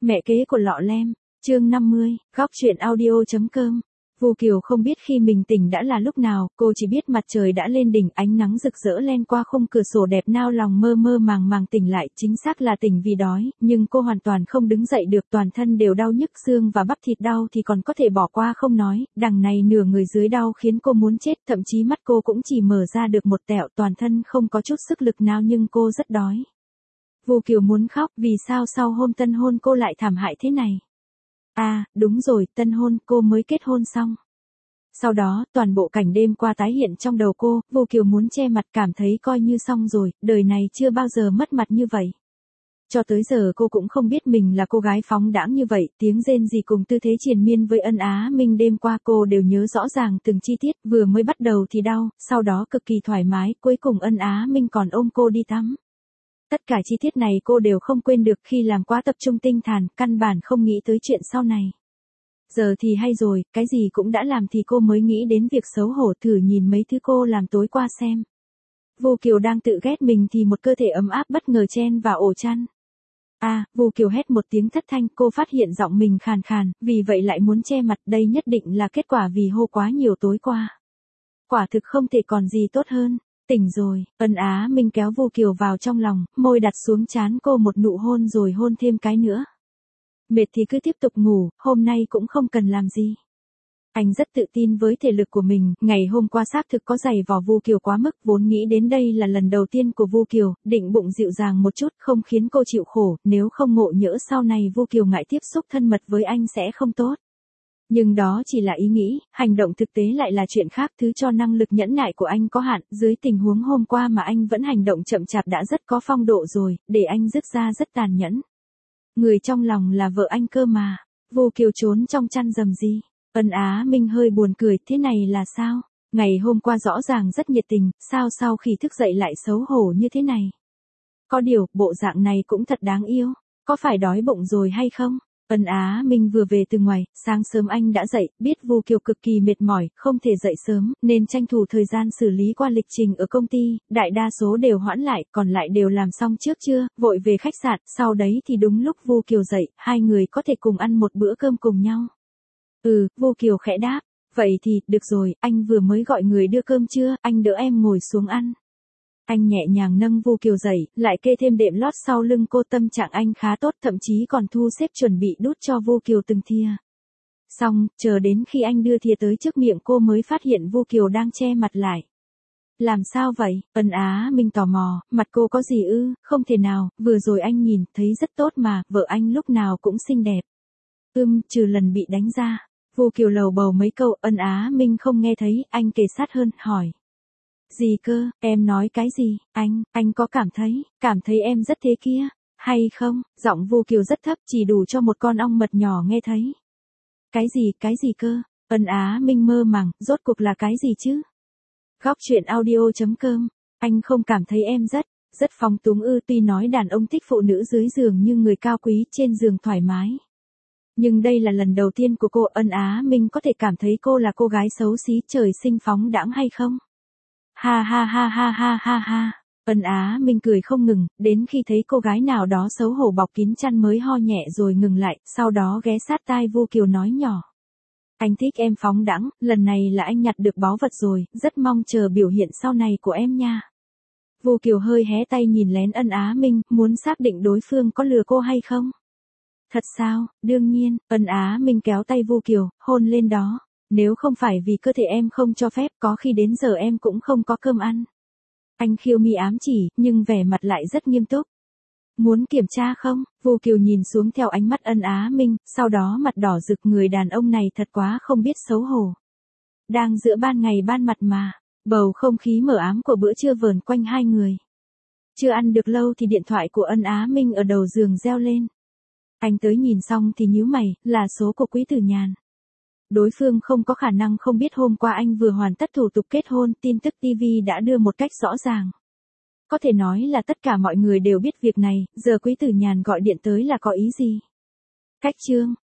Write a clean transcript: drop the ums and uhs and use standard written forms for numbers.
Mẹ kế của Lọ Lem, chương 50, góc truyện audio.com. Vu Kiều không biết khi mình tỉnh đã là lúc nào, cô chỉ biết mặt trời đã lên đỉnh, ánh nắng rực rỡ len qua khung cửa sổ đẹp nao lòng mơ mơ màng màng tỉnh lại, chính xác là tỉnh vì đói, nhưng cô hoàn toàn không đứng dậy được, toàn thân đều đau nhức, xương và bắp thịt đau thì còn có thể bỏ qua không nói, đằng này nửa người dưới đau khiến cô muốn chết, thậm chí mắt cô cũng chỉ mở ra được một tẹo, toàn thân không có chút sức lực nào nhưng cô rất đói. Vu Kiều muốn khóc, vì sao sau hôm tân hôn cô lại thảm hại thế này? À, đúng rồi, tân hôn, cô mới kết hôn xong. Sau đó, toàn bộ cảnh đêm qua tái hiện trong đầu cô, Vu Kiều muốn che mặt, cảm thấy coi như xong rồi, đời này chưa bao giờ mất mặt như vậy. Cho tới giờ cô cũng không biết mình là cô gái phóng đãng như vậy, tiếng rên rỉ cùng tư thế triền miên với Ân Á Minh đêm qua cô đều nhớ rõ ràng từng chi tiết, vừa mới bắt đầu thì đau, sau đó cực kỳ thoải mái, cuối cùng Ân Á Minh còn ôm cô đi tắm. Tất cả chi tiết này cô đều không quên được, khi làm quá tập trung tinh thần, căn bản không nghĩ tới chuyện sau này. Giờ thì hay rồi, cái gì cũng đã làm thì cô mới nghĩ đến việc xấu hổ, thử nhìn mấy thứ cô làm tối qua xem. Vu Kiều đang tự ghét mình thì một cơ thể ấm áp bất ngờ chen vào ổ chăn. À, Vu Kiều hét một tiếng thất thanh, cô phát hiện giọng mình khàn khàn, vì vậy lại muốn che mặt, đây nhất định là kết quả vì hô quá nhiều tối qua. Quả thực không thể còn gì tốt hơn. Tỉnh rồi, Ân Á Minh kéo Vu Kiều vào trong lòng, môi đặt xuống trán cô một nụ hôn rồi hôn thêm cái nữa. Mệt thì cứ tiếp tục ngủ, hôm nay cũng không cần làm gì. Anh rất tự tin với thể lực của mình, ngày hôm qua xác thực có giày vò Vu Kiều quá mức, vốn nghĩ đến đây là lần đầu tiên của Vu Kiều, định bụng dịu dàng một chút, không khiến cô chịu khổ, nếu không ngộ nhỡ sau này Vu Kiều ngại tiếp xúc thân mật với anh sẽ không tốt. Nhưng đó chỉ là ý nghĩ, hành động thực tế lại là chuyện khác, thứ cho năng lực nhẫn nại của anh có hạn, dưới tình huống hôm qua mà anh vẫn hành động chậm chạp đã rất có phong độ rồi, để anh dứt ra rất tàn nhẫn. Người trong lòng là vợ anh cơ mà. Vu Kiều trốn trong chăn rầm rì. Ân Á Minh hơi buồn cười, thế này là sao? Ngày hôm qua rõ ràng rất nhiệt tình, sao sau khi thức dậy lại xấu hổ như thế này? Có điều, bộ dạng này cũng thật đáng yêu, có phải đói bụng rồi hay không? Ân Á Minh vừa về từ ngoài, sáng sớm anh đã dậy, biết Vu Kiều cực kỳ mệt mỏi, không thể dậy sớm, nên tranh thủ thời gian xử lý qua lịch trình ở công ty, đại đa số đều hoãn lại, còn lại đều làm xong trước trưa, vội về khách sạn, sau đấy thì đúng lúc Vu Kiều dậy, hai người có thể cùng ăn một bữa cơm cùng nhau. Vu Kiều khẽ đáp, vậy thì, được rồi, anh vừa mới gọi người đưa cơm chưa, anh đỡ em ngồi xuống ăn. Anh nhẹ nhàng nâng Vu Kiều dậy, lại kê thêm đệm lót sau lưng cô, tâm trạng anh khá tốt, thậm chí còn thu xếp chuẩn bị đút cho Vu Kiều từng thìa. Xong, chờ đến khi anh đưa thìa tới trước miệng cô mới phát hiện Vu Kiều đang che mặt lại. Làm sao vậy? Ân Á Minh tò mò, mặt cô có gì ư? Không thể nào, vừa rồi anh nhìn, thấy rất tốt mà, vợ anh lúc nào cũng xinh đẹp. Trừ lần bị đánh ra. Vu Kiều lầu bầu mấy câu, Ân Á Minh không nghe thấy, anh kề sát hơn, hỏi. Gì cơ, em nói cái gì, anh có cảm thấy em rất thế kia, hay không? Giọng Vu Kiều rất thấp, chỉ đủ cho một con ong mật nhỏ nghe thấy. Cái gì cơ? Ân Á Minh mơ màng, rốt cuộc là cái gì chứ? Góc truyện audio.com, anh không cảm thấy em rất phóng túng ư? Tuy nói đàn ông thích phụ nữ dưới giường nhưng người cao quý, trên giường thoải mái. Nhưng đây là lần đầu tiên của cô, Ân Á Minh có thể cảm thấy cô là cô gái xấu xí trời sinh phóng đãng hay không? Ha ha ha ha ha ha ha. Ân Á Minh cười không ngừng, đến khi thấy cô gái nào đó xấu hổ bọc kín chăn mới ho nhẹ rồi ngừng lại, sau đó ghé sát tai Vu Kiều nói nhỏ. Anh thích em phóng đãng, lần này là anh nhặt được báu vật rồi, rất mong chờ biểu hiện sau này của em nha. Vu Kiều hơi hé tay nhìn lén Ân Á Minh, muốn xác định đối phương có lừa cô hay không. Thật sao? Đương nhiên. Ân Á Minh kéo tay Vu Kiều, hôn lên đó. Nếu không phải vì cơ thể em không cho phép, có khi đến giờ em cũng không có cơm ăn. Anh khiêu mi ám chỉ, nhưng vẻ mặt lại rất nghiêm túc. Muốn kiểm tra không? Vu Kiều nhìn xuống theo ánh mắt Ân Á Minh, sau đó mặt đỏ rực, người đàn ông này thật quá không biết xấu hổ. Đang giữa ban ngày ban mặt mà, bầu không khí mờ ám của bữa trưa vờn quanh hai người. Chưa ăn được lâu thì điện thoại của Ân Á Minh ở đầu giường reo lên. Anh tới nhìn xong thì nhíu mày, là số của Quý Tử Nhàn. Đối phương không có khả năng không biết hôm qua anh vừa hoàn tất thủ tục kết hôn, tin tức TV đã đưa một cách rõ ràng. Có thể nói là tất cả mọi người đều biết việc này, giờ Quý Tử Nhàn gọi điện tới là có ý gì? Cách chương,